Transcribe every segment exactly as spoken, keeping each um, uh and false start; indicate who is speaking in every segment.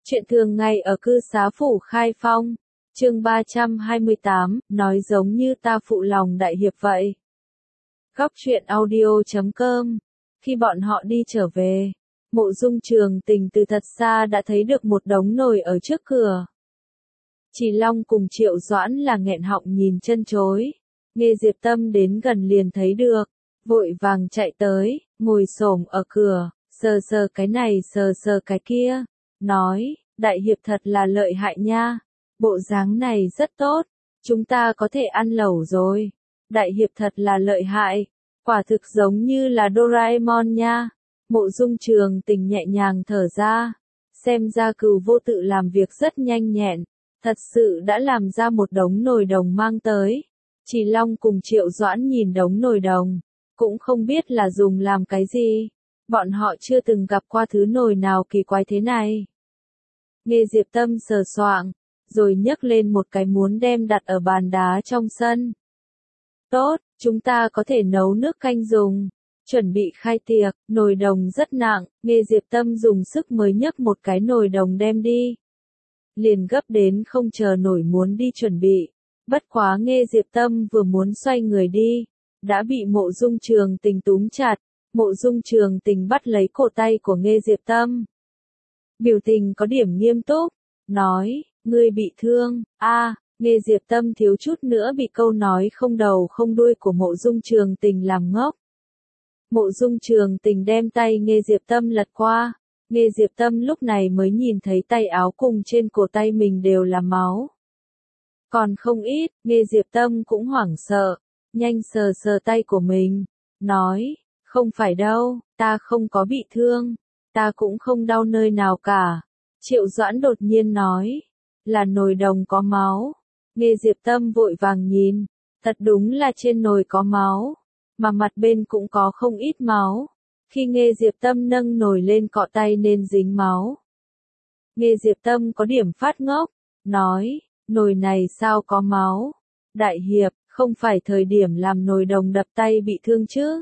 Speaker 1: Chuyện thường ngày ở cư xá phủ Khai Phong, chương ba trăm hai mươi tám, nói giống như ta phụ lòng đại hiệp vậy. Góc truyện audio chấm com. Khi bọn họ đi trở về, Mộ Dung Trường Tình từ thật xa đã thấy được một đống nồi ở trước cửa. Chỉ Long cùng Triệu Doãn là nghẹn họng nhìn chân chối, nghe Diệp Tâm đến gần liền thấy được, vội vàng chạy tới, ngồi xổm ở cửa, sờ sờ cái này sờ sờ cái kia, nói, đại hiệp thật là lợi hại nha, bộ dáng này rất tốt, chúng ta có thể ăn lẩu rồi, đại hiệp thật là lợi hại, quả thực giống như là Doraemon nha. Mộ Dung Trường Tình nhẹ nhàng thở ra, xem ra Cừu Vô Tự làm việc rất nhanh nhẹn, thật sự đã làm ra một đống nồi đồng mang tới. Chỉ Long cùng Triệu Doãn nhìn đống nồi đồng, cũng không biết là dùng làm cái gì, bọn họ chưa từng gặp qua thứ nồi nào kỳ quái thế này. Nghe Diệp Tâm sờ soạng, rồi nhấc lên một cái muốn đem đặt ở bàn đá trong sân. Tốt, chúng ta có thể nấu nước canh dùng. Chuẩn bị khai tiệc, nồi đồng rất nặng, nghe Diệp Tâm dùng sức mới nhấc một cái nồi đồng đem đi. Liền gấp đến không chờ nổi muốn đi chuẩn bị. Bất quá nghe Diệp Tâm vừa muốn xoay người đi, đã bị Mộ Dung Trường Tình túm chặt. Mộ Dung Trường Tình bắt lấy cổ tay của nghe Diệp Tâm. Biểu tình có điểm nghiêm túc, nói, ngươi bị thương, a nghe Diệp Tâm thiếu chút nữa bị câu nói không đầu không đuôi của Mộ Dung Trường Tình làm ngốc. Mộ Dung Trường Tình đem tay nghe Diệp Tâm lật qua, nghe Diệp Tâm lúc này mới nhìn thấy tay áo cùng trên cổ tay mình đều là máu. Còn không ít, nghe Diệp Tâm cũng hoảng sợ, nhanh sờ sờ tay của mình, nói, không phải đâu, ta không có bị thương, ta cũng không đau nơi nào cả. Triệu Doãn đột nhiên nói, là nồi đồng có máu, nghe Diệp Tâm vội vàng nhìn, thật đúng là trên nồi có máu, mà mặt bên cũng có không ít máu. Khi nghe Diệp Tâm nâng nồi lên cọ tay nên dính máu. Nghe Diệp Tâm có điểm phát ngốc, nói, nồi này sao có máu? Đại hiệp, không phải thời điểm làm nồi đồng đập tay bị thương chứ?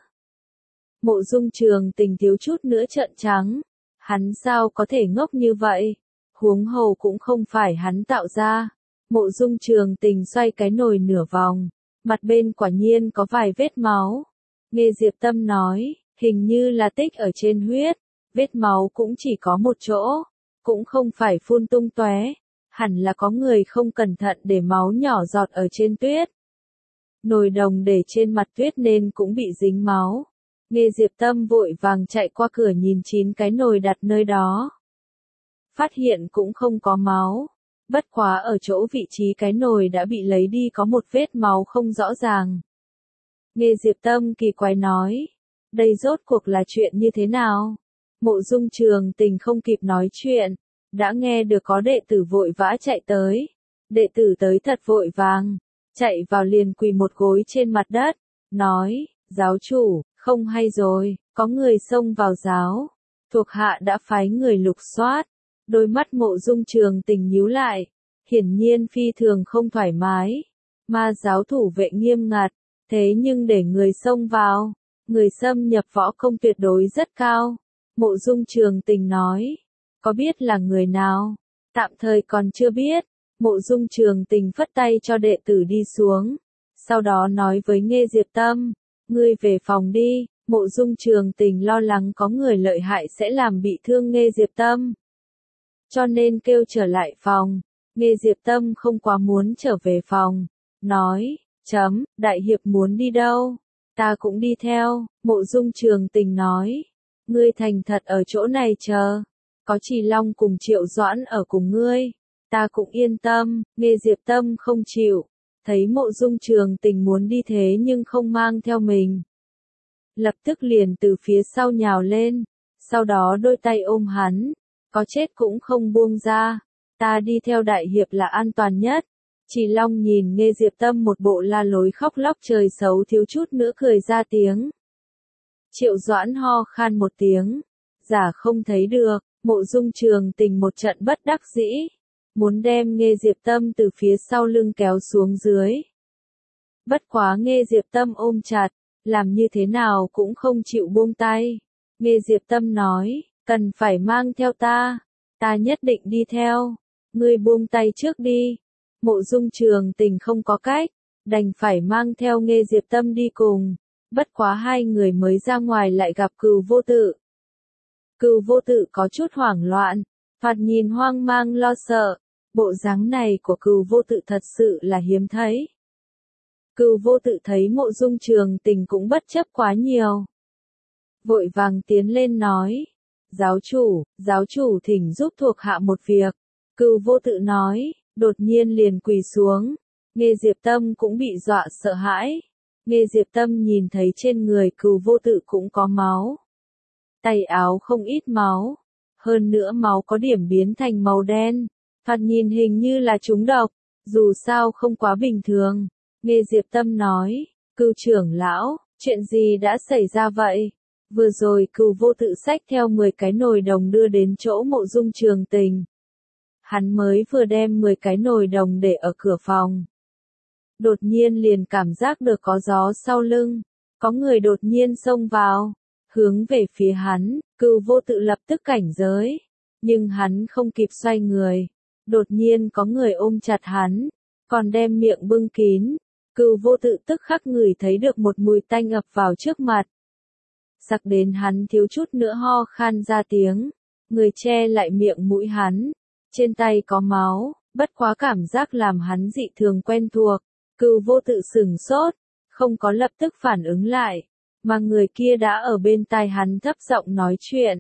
Speaker 1: Mộ Dung Trường Tình thiếu chút nữa trợn trắng, hắn sao có thể ngốc như vậy? Huống hồ cũng không phải hắn tạo ra. Mộ Dung Trường Tình xoay cái nồi nửa vòng, mặt bên quả nhiên có vài vết máu. Nghe Diệp Tâm nói, hình như là tích ở trên huyết, vết máu cũng chỉ có một chỗ, cũng không phải phun tung tóe, hẳn là có người không cẩn thận để máu nhỏ giọt ở trên tuyết. Nồi đồng để trên mặt tuyết nên cũng bị dính máu. Nghe Diệp Tâm vội vàng chạy qua cửa nhìn chín cái nồi đặt nơi đó. Phát hiện cũng không có máu, bất quá ở chỗ vị trí cái nồi đã bị lấy đi có một vết máu không rõ ràng. Nghe Diệp Tâm kỳ quái nói, đây rốt cuộc là chuyện như thế nào? Mộ Dung Trường Tình không kịp nói chuyện, đã nghe được có đệ tử vội vã chạy tới. Đệ tử tới thật vội vàng, chạy vào liền quỳ một gối trên mặt đất, nói, giáo chủ, không hay rồi, có người xông vào giáo, thuộc hạ đã phái người lục soát. Đôi mắt Mộ Dung Trường Tình nhíu lại, hiển nhiên phi thường không thoải mái. Ma giáo thủ vệ nghiêm ngặt, thế nhưng để người xông vào, người xâm nhập võ công tuyệt đối rất cao. Mộ Dung Trường Tình nói, có biết là người nào? Tạm thời còn chưa biết. Mộ Dung Trường Tình phất tay cho đệ tử đi xuống, sau đó nói với nghe Diệp Tâm, ngươi về phòng đi. Mộ Dung Trường Tình lo lắng có người lợi hại sẽ làm bị thương nghe Diệp Tâm, cho nên kêu trở lại phòng. Nghe Diệp Tâm không quá muốn trở về phòng, nói, chấm, đại hiệp muốn đi đâu? Ta cũng đi theo. Mộ Dung Trường Tình nói, ngươi thành thật ở chỗ này chờ, có Chỉ Long cùng Triệu Doãn ở cùng ngươi, ta cũng yên tâm. Nghe Diệp Tâm không chịu, thấy Mộ Dung Trường Tình muốn đi thế nhưng không mang theo mình, lập tức liền từ phía sau nhào lên, sau đó đôi tay ôm hắn, có chết cũng không buông ra. Ta đi theo đại hiệp là an toàn nhất. Chỉ Long nhìn nghe Diệp Tâm một bộ la lối khóc lóc trời xấu thiếu chút nữa cười ra tiếng. Triệu Doãn ho khan một tiếng, giả không thấy được. Mộ Dung Trường Tình một trận bất đắc dĩ, muốn đem nghe Diệp Tâm từ phía sau lưng kéo xuống dưới. Bất quá nghe Diệp Tâm ôm chặt, làm như thế nào cũng không chịu buông tay. Nghe Diệp Tâm nói, cần phải mang theo ta, ta nhất định đi theo, ngươi buông tay trước đi. Mộ Dung Trường Tình không có cách, đành phải mang theo Nghê Diệp Tâm đi cùng, bất quá hai người mới ra ngoài lại gặp Cừu Vô Tự. Cừu Vô Tự có chút hoảng loạn, thoạt nhìn hoang mang lo sợ, bộ dáng này của Cừu Vô Tự thật sự là hiếm thấy. Cừu Vô Tự thấy Mộ Dung Trường Tình cũng bất chấp quá nhiều, vội vàng tiến lên nói, giáo chủ, giáo chủ thỉnh giúp thuộc hạ một việc. Cừu Vô Tự nói, đột nhiên liền quỳ xuống, Nghê Diệp Tâm cũng bị dọa sợ hãi. Nghê Diệp Tâm nhìn thấy trên người Cừu Vô Tự cũng có máu, tay áo không ít máu, hơn nữa máu có điểm biến thành màu đen, thoạt nhìn hình như là trúng độc, dù sao không quá bình thường. Nghê Diệp Tâm nói, Cừu trưởng lão, chuyện gì đã xảy ra vậy? Vừa rồi Cừu Vô Tự xách theo mười cái nồi đồng đưa đến chỗ Mộ Dung Trường Tình. Hắn mới vừa đem mười cái nồi đồng để ở cửa phòng. Đột nhiên liền cảm giác được có gió sau lưng, có người đột nhiên xông vào, hướng về phía hắn. Cừu Vô Tự lập tức cảnh giới, nhưng hắn không kịp xoay người, đột nhiên có người ôm chặt hắn, còn đem miệng bưng kín. Cừu Vô Tự tức khắc ngửi thấy được một mùi tanh ập vào trước mặt, sặc đến hắn thiếu chút nữa ho khan ra tiếng, người che lại miệng mũi hắn, trên tay có máu, bất quá cảm giác làm hắn dị thường quen thuộc. Cừu Vô Tự sửng sốt, không có lập tức phản ứng lại, mà người kia đã ở bên tai hắn thấp giọng nói chuyện.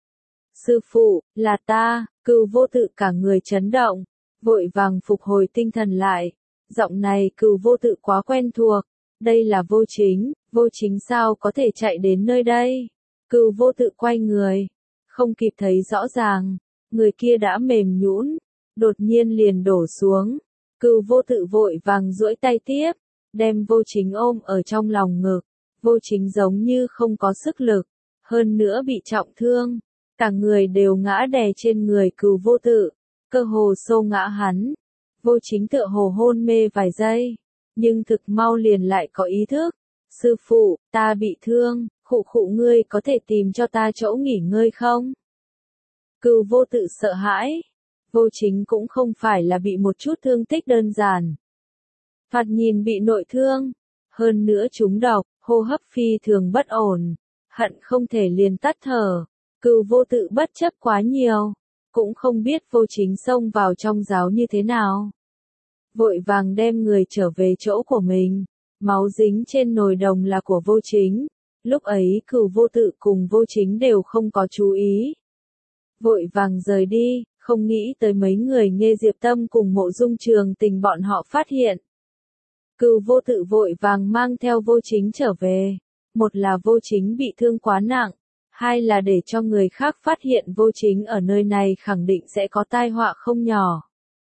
Speaker 1: Sư phụ, là ta. Cừu Vô Tự cả người chấn động, vội vàng phục hồi tinh thần lại, giọng này Cừu Vô Tự quá quen thuộc, đây là Vô Chính, Vô Chính sao có thể chạy đến nơi đây? Cừu Vô Tự quay người, không kịp thấy rõ ràng, người kia đã mềm nhũn, đột nhiên liền đổ xuống. Cừu Vô Tự vội vàng duỗi tay tiếp, đem Vô Chính ôm ở trong lòng ngực. Vô Chính giống như không có sức lực, hơn nữa bị trọng thương, cả người đều ngã đè trên người Cừu Vô Tự, cơ hồ xô ngã hắn. Vô Chính tựa hồ hôn mê vài giây, nhưng thực mau liền lại có ý thức. Sư phụ, ta bị thương, khụ khụ ngươi có thể tìm cho ta chỗ nghỉ ngơi không? Cừu Vô Tự sợ hãi. Vô Chính cũng không phải là bị một chút thương tích đơn giản. Thoạt nhìn bị nội thương, hơn nữa trúng độc, hô hấp phi thường bất ổn, hận không thể liền tắt thở. Cừu Vô Tự bất chấp quá nhiều, cũng không biết Vô Chính xông vào trong giáo như thế nào. Vội vàng đem người trở về chỗ của mình, máu dính trên nồi đồng là của Vô Chính. Lúc ấy Cừu Vô Tự cùng Vô Chính đều không có chú ý. Vội vàng rời đi, không nghĩ tới mấy người Nghê Diệp Tâm cùng Mộ Dung Trường Tình bọn họ phát hiện. Cừu Vô Tự vội vàng mang theo Vô Chính trở về, một là Vô Chính bị thương quá nặng, hai là để cho người khác phát hiện Vô Chính ở nơi này khẳng định sẽ có tai họa không nhỏ.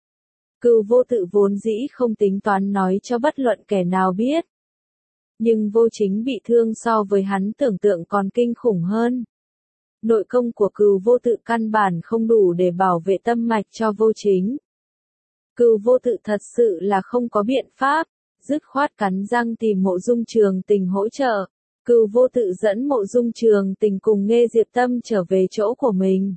Speaker 1: Cừu Vô Tự vốn dĩ không tính toán nói cho bất luận kẻ nào biết. Nhưng Vô Chính bị thương so với hắn tưởng tượng còn kinh khủng hơn. Nội công của Cừu Vô Tự căn bản không đủ để bảo vệ tâm mạch cho Vô Chính. Cừu Vô Tự thật sự là không có biện pháp, dứt khoát cắn răng tìm Mộ Dung Trường Tình hỗ trợ. Cừu Vô Tự dẫn Mộ Dung Trường Tình cùng Nghê Diệp Tâm trở về chỗ của mình.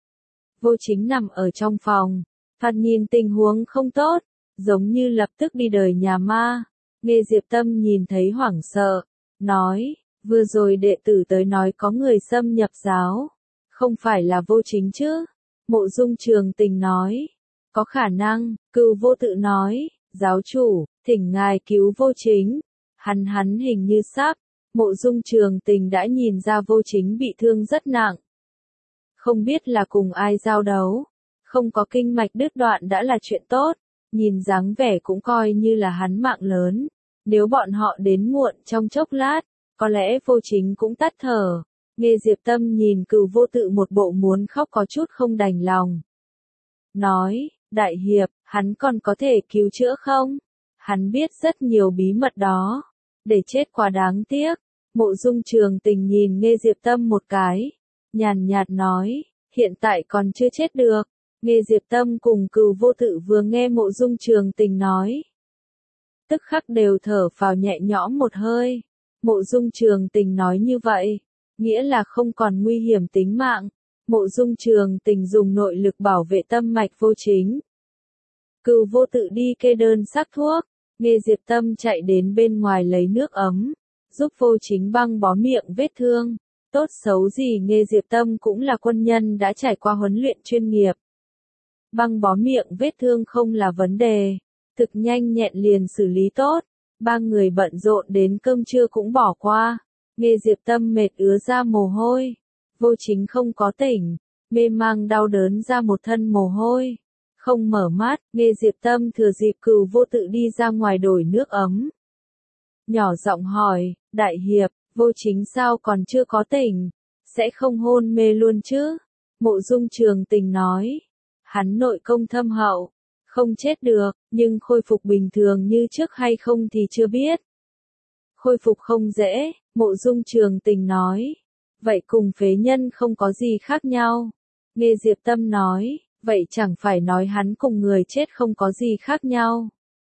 Speaker 1: Vô Chính nằm ở trong phòng, thoạt nhìn tình huống không tốt, giống như lập tức đi đời nhà ma. Nghê Diệp Tâm nhìn thấy hoảng sợ, nói, vừa rồi đệ tử tới nói có người xâm nhập giáo, không phải là Vô Chính chứ? Mộ Dung Trường Tình nói, có khả năng. Cừu Vô Tự nói, giáo chủ, thỉnh ngài cứu Vô Chính, hắn hắn hình như sắp. Mộ Dung Trường Tình đã nhìn ra Vô Chính bị thương rất nặng, không biết là cùng ai giao đấu, không có kinh mạch đứt đoạn đã là chuyện tốt, nhìn dáng vẻ cũng coi như là hắn mạng lớn, nếu bọn họ đến muộn trong chốc lát, có lẽ Vô Chính cũng tắt thở. Nghê Diệp Tâm nhìn Cừu Vô Tự một bộ muốn khóc có chút không đành lòng. Nói, đại hiệp, hắn còn có thể cứu chữa không? Hắn biết rất nhiều bí mật đó, để chết quá đáng tiếc. Mộ Dung Trường Tình nhìn Nghê Diệp Tâm một cái, nhàn nhạt nói, hiện tại còn chưa chết được. Nghê Diệp Tâm cùng Cừu Vô Tự vừa nghe Mộ Dung Trường Tình nói, tức khắc đều thở phào nhẹ nhõm một hơi. Mộ Dung Trường Tình nói như vậy, nghĩa là không còn nguy hiểm tính mạng. Mộ Dung Trường Tình dùng nội lực bảo vệ tâm mạch Vô Chính. Cửu Vô Tự đi kê đơn sắc thuốc, Nghê Diệp Tâm chạy đến bên ngoài lấy nước ấm, giúp Vô Chính băng bó miệng vết thương. Tốt xấu gì Nghê Diệp Tâm cũng là quân nhân đã trải qua huấn luyện chuyên nghiệp. Băng bó miệng vết thương không là vấn đề, thực nhanh nhẹn liền xử lý tốt. Ba người bận rộn đến cơm trưa cũng bỏ qua. Nghê Diệp Tâm mệt ứa ra mồ hôi. Vô Chính không có tỉnh, mê mang đau đớn ra một thân mồ hôi. Không mở mắt, Nghê Diệp Tâm thừa dịp Cửu Vô Tự đi ra ngoài đổi nước ấm. Nhỏ giọng hỏi, đại hiệp, Vô Chính sao còn chưa có tỉnh, sẽ không hôn mê luôn chứ? Mộ Dung Trường Tình nói, hắn nội công thâm hậu, không chết được, nhưng khôi phục bình thường như trước hay không thì chưa biết. Khôi phục không dễ, Mộ Dung Trường Tình nói, vậy cùng phế nhân không có gì khác nhau. Nghê Diệp Tâm nói, vậy chẳng phải nói hắn cùng người chết không có gì khác nhau.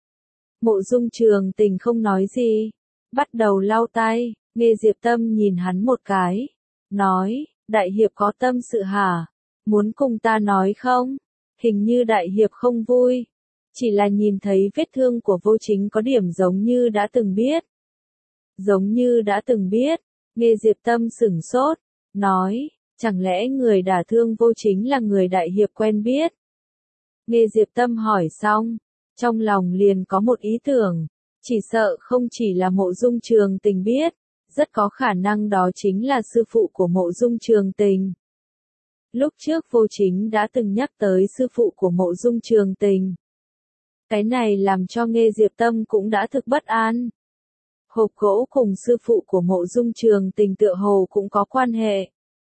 Speaker 1: Mộ Dung Trường Tình không nói gì, bắt đầu lau tay. Nghê Diệp Tâm nhìn hắn một cái, nói, đại hiệp có tâm sự hả? Muốn cùng ta nói không? Hình như đại hiệp không vui, chỉ là nhìn thấy vết thương của Vô Chính có điểm giống như đã từng biết. Giống như đã từng biết, Nghê Diệp Tâm sửng sốt, nói, chẳng lẽ người đả thương Vô Chính là người đại hiệp quen biết? Nghê Diệp Tâm hỏi xong, trong lòng liền có một ý tưởng, chỉ sợ không chỉ là Mộ Dung Trường Tình biết. Rất có khả năng đó chính là sư phụ của Mộ Dung Trường Tình. Lúc trước Vô Chính đã từng nhắc tới sư phụ của Mộ Dung Trường Tình. Cái này làm cho Nghê Diệp Tâm cũng đã thực bất an. Hộp gỗ cùng sư phụ của Mộ Dung Trường Tình tựa hồ cũng có quan hệ.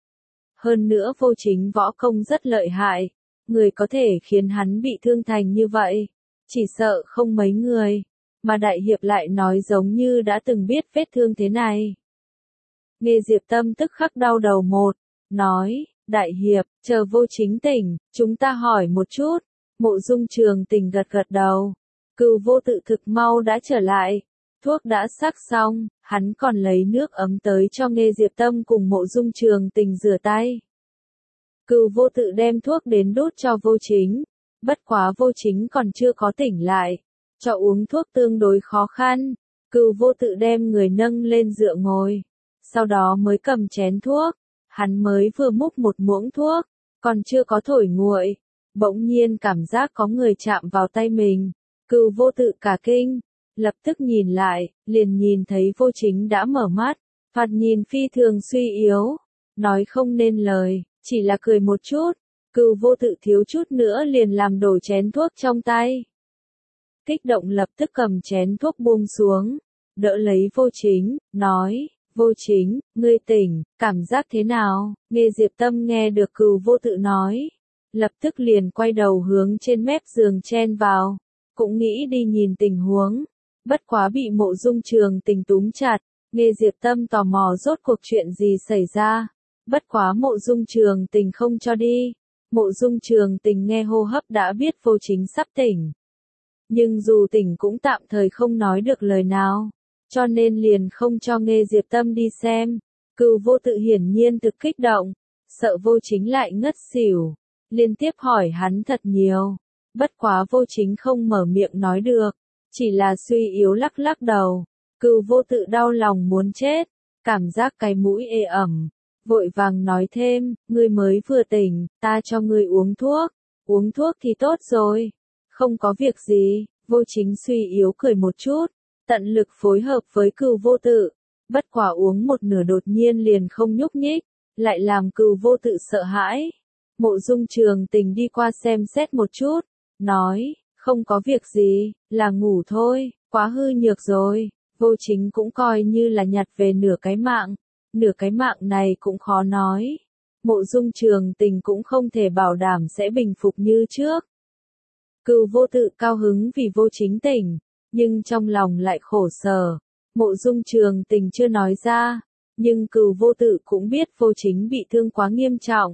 Speaker 1: Hơn nữa Vô Chính võ công rất lợi hại, người có thể khiến hắn bị thương thành như vậy, chỉ sợ không mấy người. Mà đại hiệp lại nói giống như đã từng biết vết thương thế này. Nghê Diệp Tâm tức khắc đau đầu một, nói, đại hiệp, chờ Vô Chính tỉnh, chúng ta hỏi một chút. Mộ Dung Trường Tình gật gật đầu. Cửu Vô Tự thực mau đã trở lại, thuốc đã sắc xong, hắn còn lấy nước ấm tới cho Nghê Diệp Tâm cùng Mộ Dung Trường Tình rửa tay. Cửu Vô Tự đem thuốc đến đút cho Vô Chính, bất quá Vô Chính còn chưa có tỉnh lại. Cho uống thuốc tương đối khó khăn, Cửu Vô Tự đem người nâng lên dựa ngồi, sau đó mới cầm chén thuốc, hắn mới vừa múc một muỗng thuốc, còn chưa có thổi nguội, bỗng nhiên cảm giác có người chạm vào tay mình, Cửu Vô Tự cả kinh, lập tức nhìn lại, liền nhìn thấy Vô Chính đã mở mắt, thoạt nhìn phi thường suy yếu, nói không nên lời, chỉ là cười một chút, Cửu Vô Tự thiếu chút nữa liền làm đổ chén thuốc trong tay. Kích động lập tức cầm chén thuốc buông xuống, đỡ lấy Vô Chính, nói, Vô Chính, ngươi tỉnh, cảm giác thế nào? Nghê Diệp Tâm nghe được Cửu Vô Tự nói, lập tức liền quay đầu hướng trên mép giường chen vào, cũng nghĩ đi nhìn tình huống, bất quá bị Mộ Dung Trường Tình túm chặt, Nghê Diệp Tâm tò mò rốt cuộc chuyện gì xảy ra, bất quá Mộ Dung Trường Tình không cho đi, Mộ Dung Trường Tình nghe hô hấp đã biết Vô Chính sắp tỉnh. Nhưng dù tỉnh cũng tạm thời không nói được lời nào, cho nên liền không cho Nghê Diệp Tâm đi xem. Cửu Vô Tự hiển nhiên thực kích động, sợ Vô Chính lại ngất xỉu, liên tiếp hỏi hắn thật nhiều, bất quá Vô Chính không mở miệng nói được, chỉ là suy yếu lắc lắc đầu. Cửu Vô Tự đau lòng muốn chết, cảm giác cái mũi ê ẩm, vội vàng nói thêm, ngươi mới vừa tỉnh, ta cho ngươi uống thuốc, uống thuốc thì tốt rồi. Không có việc gì, Vô Chính suy yếu cười một chút, tận lực phối hợp với Cửu Vô Tự, bất quả uống một nửa đột nhiên liền không nhúc nhích, lại làm Cửu Vô Tự sợ hãi. Mộ Dung Trường Tình đi qua xem xét một chút, nói, không có việc gì, là ngủ thôi, quá hư nhược rồi. Vô Chính cũng coi như là nhặt về nửa cái mạng, nửa cái mạng này cũng khó nói. Mộ Dung Trường Tình cũng không thể bảo đảm sẽ bình phục như trước. Cửu Vô Tự cao hứng vì Vô Chính tỉnh, nhưng trong lòng lại khổ sở. Mộ Dung Trường Tình chưa nói ra, nhưng Cửu Vô Tự cũng biết Vô Chính bị thương quá nghiêm trọng.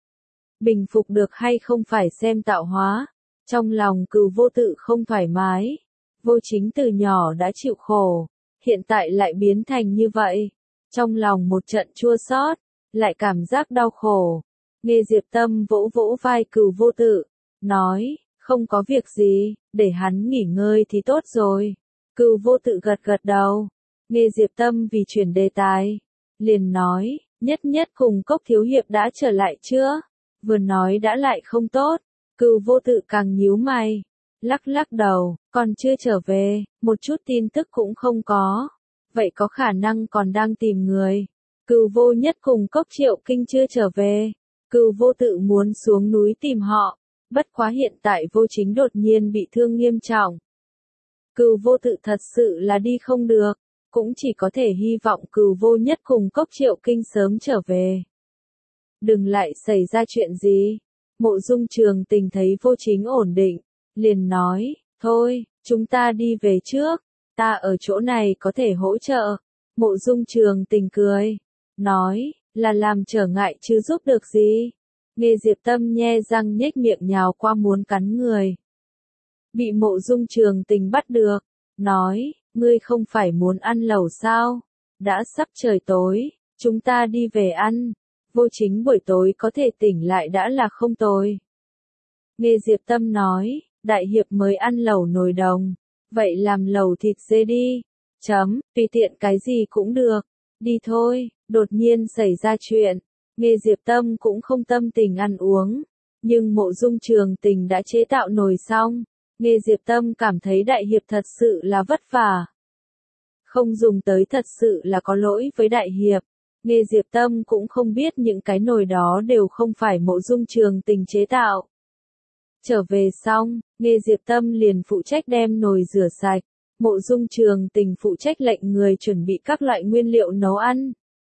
Speaker 1: Bình phục được hay không phải xem tạo hóa. Trong lòng Cửu Vô Tự không thoải mái. Vô Chính từ nhỏ đã chịu khổ, hiện tại lại biến thành như vậy. Trong lòng một trận chua xót, lại cảm giác đau khổ. Nghe Diệp Tâm vỗ vỗ vai Cửu Vô Tự, nói, không có việc gì, để hắn nghỉ ngơi thì tốt rồi. Cửu Vô Tự gật gật đầu. Nghe Diệp Tâm vì chuyển đề tài, liền nói, nhất nhất cùng Cốc thiếu hiệp đã trở lại chưa? Vừa nói đã lại không tốt. Cửu Vô Tự càng nhíu mày, lắc lắc đầu, còn chưa trở về, một chút tin tức cũng không có. Vậy có khả năng còn đang tìm người. Cửu Vô Nhất cùng Cốc Triệu Kinh chưa trở về. Cửu Vô Tự muốn xuống núi tìm họ, bất quá hiện tại Vô Chính đột nhiên bị thương nghiêm trọng. Cửu Vô Tự thật sự là đi không được, cũng chỉ có thể hy vọng Cửu Vô Nhất cùng Cốc Triệu Kinh sớm trở về. Đừng lại xảy ra chuyện gì. Mộ Dung Trường Tình thấy Vô Chính ổn định, liền nói, thôi, chúng ta đi về trước, ta ở chỗ này có thể hỗ trợ. Mộ Dung Trường Tình cười, nói, là làm trở ngại chứ giúp được gì. Nghe Diệp Tâm nhe răng nhếch miệng nhào qua muốn cắn người. Bị Mộ Dung Trường Tình bắt được, nói, ngươi không phải muốn ăn lẩu sao? Đã sắp trời tối, chúng ta đi về ăn. Vô Chính buổi tối có thể tỉnh lại đã là không tồi. Nghe Diệp Tâm nói, đại hiệp mới ăn lẩu nồi đồng, vậy làm lẩu thịt dê đi. Chấm, tùy tiện cái gì cũng được. Đi thôi, đột nhiên xảy ra chuyện. Nghe Diệp Tâm cũng không tâm tình ăn uống, nhưng Mộ Dung Trường Tình đã chế tạo nồi xong. Nghe Diệp Tâm cảm thấy đại hiệp thật sự là vất vả. Không dùng tới thật sự là có lỗi với đại hiệp. Nghe Diệp Tâm cũng không biết những cái nồi đó đều không phải Mộ Dung Trường Tình chế tạo. Trở về xong, Nghe Diệp Tâm liền phụ trách đem nồi rửa sạch. Mộ Dung Trường Tình phụ trách lệnh người chuẩn bị các loại nguyên liệu nấu ăn.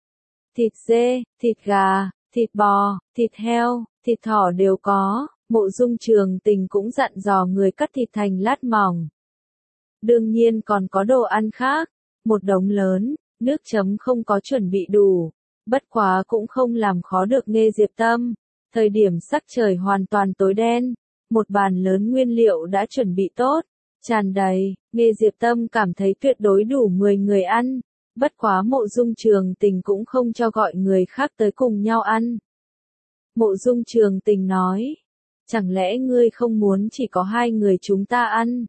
Speaker 1: Thịt dê, thịt gà, thịt bò, thịt heo, thịt thỏ đều có. Mộ Dung Trường Tình cũng dặn dò người cắt thịt thành lát mỏng. Đương nhiên còn có đồ ăn khác, một đống lớn, nước chấm không có chuẩn bị đủ, bất quá cũng không làm khó được Nghe Diệp Tâm. Thời điểm sắc trời hoàn toàn tối đen, một bàn lớn nguyên liệu đã chuẩn bị tốt, tràn đầy, Nghe Diệp Tâm cảm thấy tuyệt đối đủ mười người ăn, bất quá Mộ Dung Trường Tình cũng không cho gọi người khác tới cùng nhau ăn. Mộ Dung Trường Tình nói, chẳng lẽ ngươi không muốn chỉ có hai người chúng ta ăn?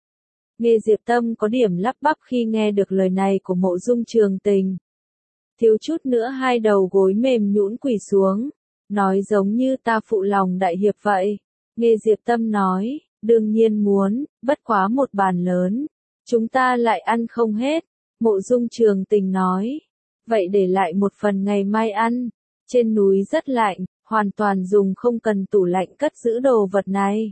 Speaker 1: Nghe Diệp Tâm có điểm lắp bắp khi nghe được lời này của Mộ Dung Trường Tình. Thiếu chút nữa hai đầu gối mềm nhũn quỳ xuống, nói giống như ta phụ lòng đại hiệp vậy. Nghe Diệp Tâm nói, đương nhiên muốn, bất quá một bàn lớn, chúng ta lại ăn không hết. Mộ Dung Trường Tình nói, vậy để lại một phần ngày mai ăn. Trên núi rất lạnh, hoàn toàn dùng không cần tủ lạnh cất giữ đồ vật này.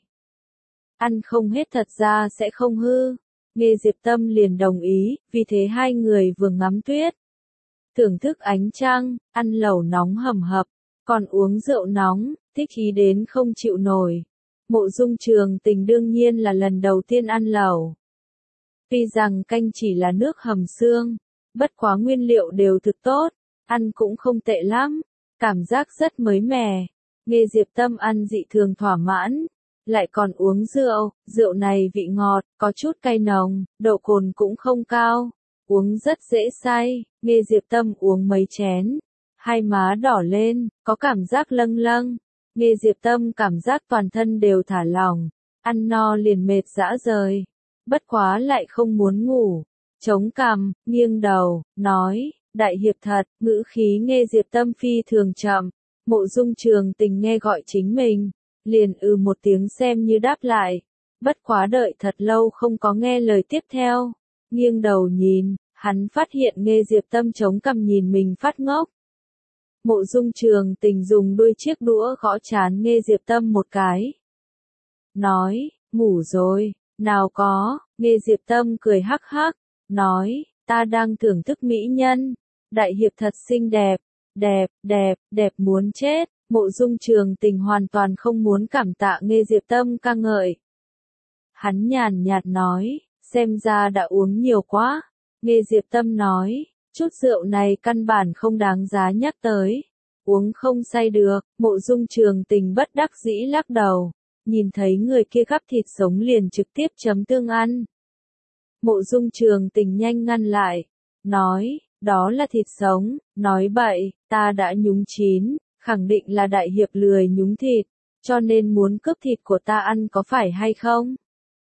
Speaker 1: Ăn không hết thật ra sẽ không hư. Nghe Diệp Tâm liền đồng ý, vì thế hai người vừa ngắm tuyết, thưởng thức ánh trăng, ăn lẩu nóng hầm hập, còn uống rượu nóng, thích ý đến không chịu nổi. Mộ Dung Trường Tình đương nhiên là lần đầu tiên ăn lẩu. Tuy rằng canh chỉ là nước hầm xương, bất quá nguyên liệu đều thực tốt, ăn cũng không tệ lắm, cảm giác rất mới mẻ. Nghe Diệp Tâm ăn dị thường thỏa mãn, lại còn uống rượu, rượu này vị ngọt, có chút cay nồng, độ cồn cũng không cao, uống rất dễ say. Nghe Diệp Tâm uống mấy chén, hai má đỏ lên, có cảm giác lâng lâng. Nghe Diệp Tâm cảm giác toàn thân đều thả lỏng, ăn no liền mệt rã rời, bất quá lại không muốn ngủ, chống cằm, nghiêng đầu, nói, đại hiệp thật. Ngữ khí Nghe Diệp Tâm phi thường chậm. Mộ Dung Trường Tình nghe gọi chính mình, liền ừ một tiếng xem như đáp lại, bất quá đợi thật lâu không có nghe lời tiếp theo. Nghiêng đầu nhìn, hắn phát hiện Nghe Diệp Tâm chống cằm nhìn mình phát ngốc. Mộ Dung Trường Tình dùng đôi chiếc đũa gõ trán Nghe Diệp Tâm một cái, nói, ngủ rồi, nào có. Nghe Diệp Tâm cười hắc hắc, nói, ta đang thưởng thức mỹ nhân, đại hiệp thật xinh đẹp, đẹp, đẹp, đẹp muốn chết. Mộ Dung Trường Tình hoàn toàn không muốn cảm tạ Nghe Diệp Tâm ca ngợi. Hắn nhàn nhạt nói, xem ra đã uống nhiều quá. Nghe Diệp Tâm nói, chút rượu này căn bản không đáng giá nhắc tới, uống không say được. Mộ Dung Trường Tình bất đắc dĩ lắc đầu, nhìn thấy người kia gắp thịt sống liền trực tiếp chấm tương ăn. Mộ Dung Trường Tình nhanh ngăn lại, nói, đó là thịt sống, nói bậy, ta đã nhúng chín, Khẳng định là đại hiệp lười nhúng thịt, cho nên muốn cướp thịt của ta ăn có phải hay không?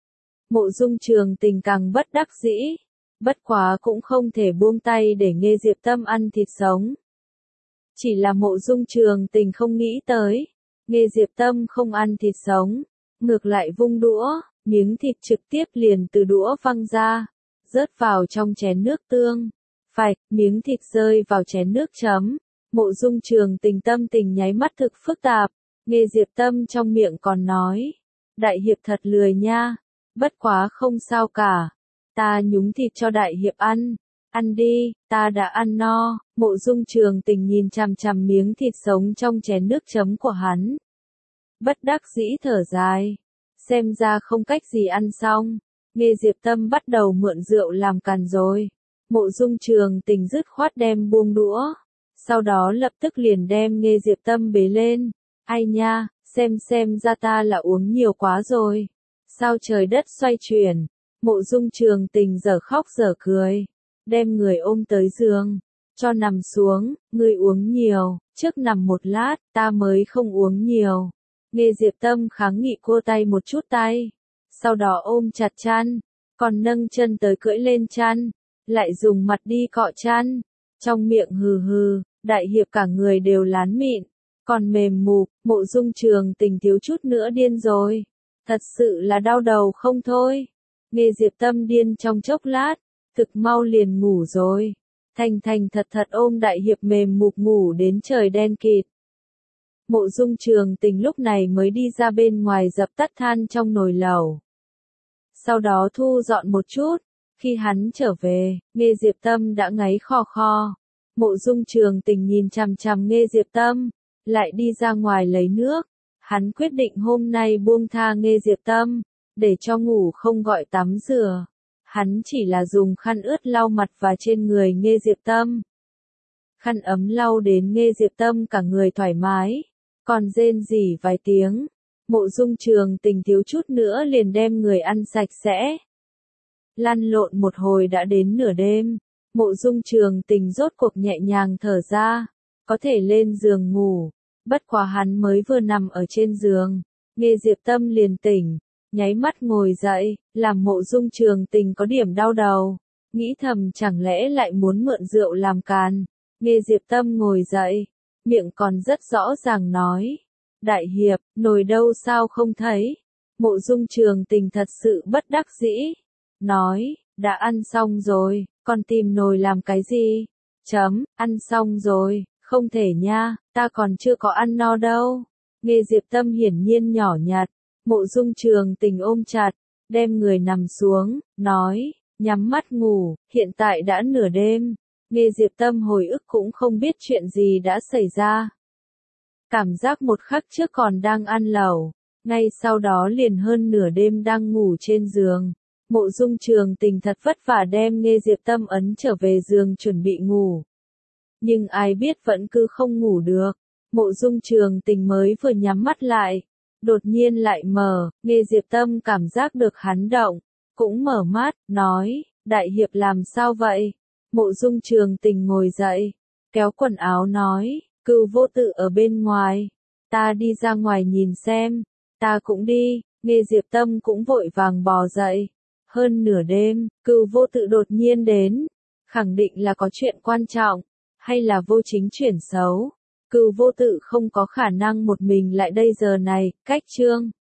Speaker 1: Mộ Dung Trường Tình càng bất đắc dĩ, bất quá cũng không thể buông tay để Nghê Diệp Tâm ăn thịt sống. Chỉ là Mộ Dung Trường Tình không nghĩ tới, Nghê Diệp Tâm không ăn thịt sống, ngược lại vung đũa, miếng thịt trực tiếp liền từ đũa văng ra, rớt vào trong chén nước tương. Phạch, miếng thịt rơi vào chén nước chấm. Mộ Dung Trường Tình tâm tình nháy mắt thực phức tạp, Nghê Diệp Tâm trong miệng còn nói, đại hiệp thật lười nha, bất quá không sao cả, ta nhúng thịt cho đại hiệp ăn, ăn đi, ta đã ăn no. Mộ Dung Trường Tình nhìn chằm chằm miếng thịt sống trong chén nước chấm của hắn, bất đắc dĩ thở dài, xem ra không cách gì ăn xong, Nghê Diệp Tâm bắt đầu mượn rượu làm càn rồi. Mộ Dung Trường Tình dứt khoát đem buông đũa, sau đó lập tức liền đem Nghê Diệp Tâm bế lên. Ai nha, xem xem ra ta là uống nhiều quá rồi. Sao trời đất xoay chuyển. Mộ Dung Trường Tình dở khóc dở cười, đem người ôm tới giường, cho nằm xuống, ngươi uống nhiều, trước nằm một lát, ta mới không uống nhiều. Nghê Diệp Tâm kháng nghị cua tay một chút tay, sau đó ôm chặt chăn, còn nâng chân tới cưỡi lên chăn, lại dùng mặt đi cọ chăn, trong miệng hừ hừ, đại hiệp cả người đều lán mịn, còn mềm mụp. Mộ Dung Trường Tình thiếu chút nữa điên rồi, thật sự là đau đầu không thôi. Nghê Diệp Tâm điên trong chốc lát, thực mau liền ngủ rồi, thành thành thật thật ôm đại hiệp mềm mụp ngủ đến trời đen kịt. Mộ Dung Trường Tình lúc này mới đi ra bên ngoài dập tắt than trong nồi lẩu, sau đó thu dọn một chút. Khi hắn trở về, Nghê Diệp Tâm đã ngáy khò khò. Mộ Dung Trường Tình nhìn chằm chằm Nghê Diệp Tâm, lại đi ra ngoài lấy nước. Hắn quyết định hôm nay buông tha Nghê Diệp Tâm, để cho ngủ không gọi tắm rửa. Hắn chỉ là dùng khăn ướt lau mặt và trên người Nghê Diệp Tâm. Khăn ấm lau đến Nghê Diệp Tâm cả người thoải mái, còn rên rỉ vài tiếng. Mộ Dung Trường Tình thiếu chút nữa liền đem người ăn sạch sẽ. Lăn lộn một hồi đã đến nửa đêm, Mộ Dung Trường Tình rốt cuộc nhẹ nhàng thở ra, có thể lên giường ngủ. Bất quá hắn mới vừa nằm ở trên giường, Nghê Diệp Tâm liền tỉnh, nháy mắt ngồi dậy, làm Mộ Dung Trường Tình có điểm đau đầu, nghĩ thầm chẳng lẽ lại muốn mượn rượu làm càn. Nghê Diệp Tâm ngồi dậy, miệng còn rất rõ ràng nói, đại hiệp, nồi đâu sao không thấy. Mộ Dung Trường Tình thật sự bất đắc dĩ, nói, đã ăn xong rồi, còn tìm nồi làm cái gì? Chấm, ăn xong rồi, không thể nha, ta còn chưa có ăn no đâu. Nghê Diệp Tâm hiển nhiên nhỏ nhặt, Mộ Dung Trường Tình ôm chặt, đem người nằm xuống, nói, nhắm mắt ngủ, hiện tại đã nửa đêm. Nghê Diệp Tâm hồi ức cũng không biết chuyện gì đã xảy ra. Cảm giác một khắc trước còn đang ăn lẩu, ngay sau đó liền hơn nửa đêm đang ngủ trên giường. Mộ Dung Trường Tình thật vất vả đem Nghê Diệp Tâm ấn trở về giường chuẩn bị ngủ. Nhưng ai biết vẫn cứ không ngủ được. Mộ Dung Trường Tình mới vừa nhắm mắt lại, đột nhiên lại mở. Nghê Diệp Tâm cảm giác được hắn động, cũng mở mắt, nói, đại hiệp làm sao vậy? Mộ Dung Trường Tình ngồi dậy, kéo quần áo nói, Cửu Vô Tự ở bên ngoài, ta đi ra ngoài nhìn xem. Ta cũng đi. Nghê Diệp Tâm cũng vội vàng bò dậy. Hơn nửa đêm, Cửu Vô Tự đột nhiên đến, khẳng định là có chuyện quan trọng, hay là vô chính chuyển xấu. Cửu Vô Tự không có khả năng một mình lại đây giờ này. Cách chương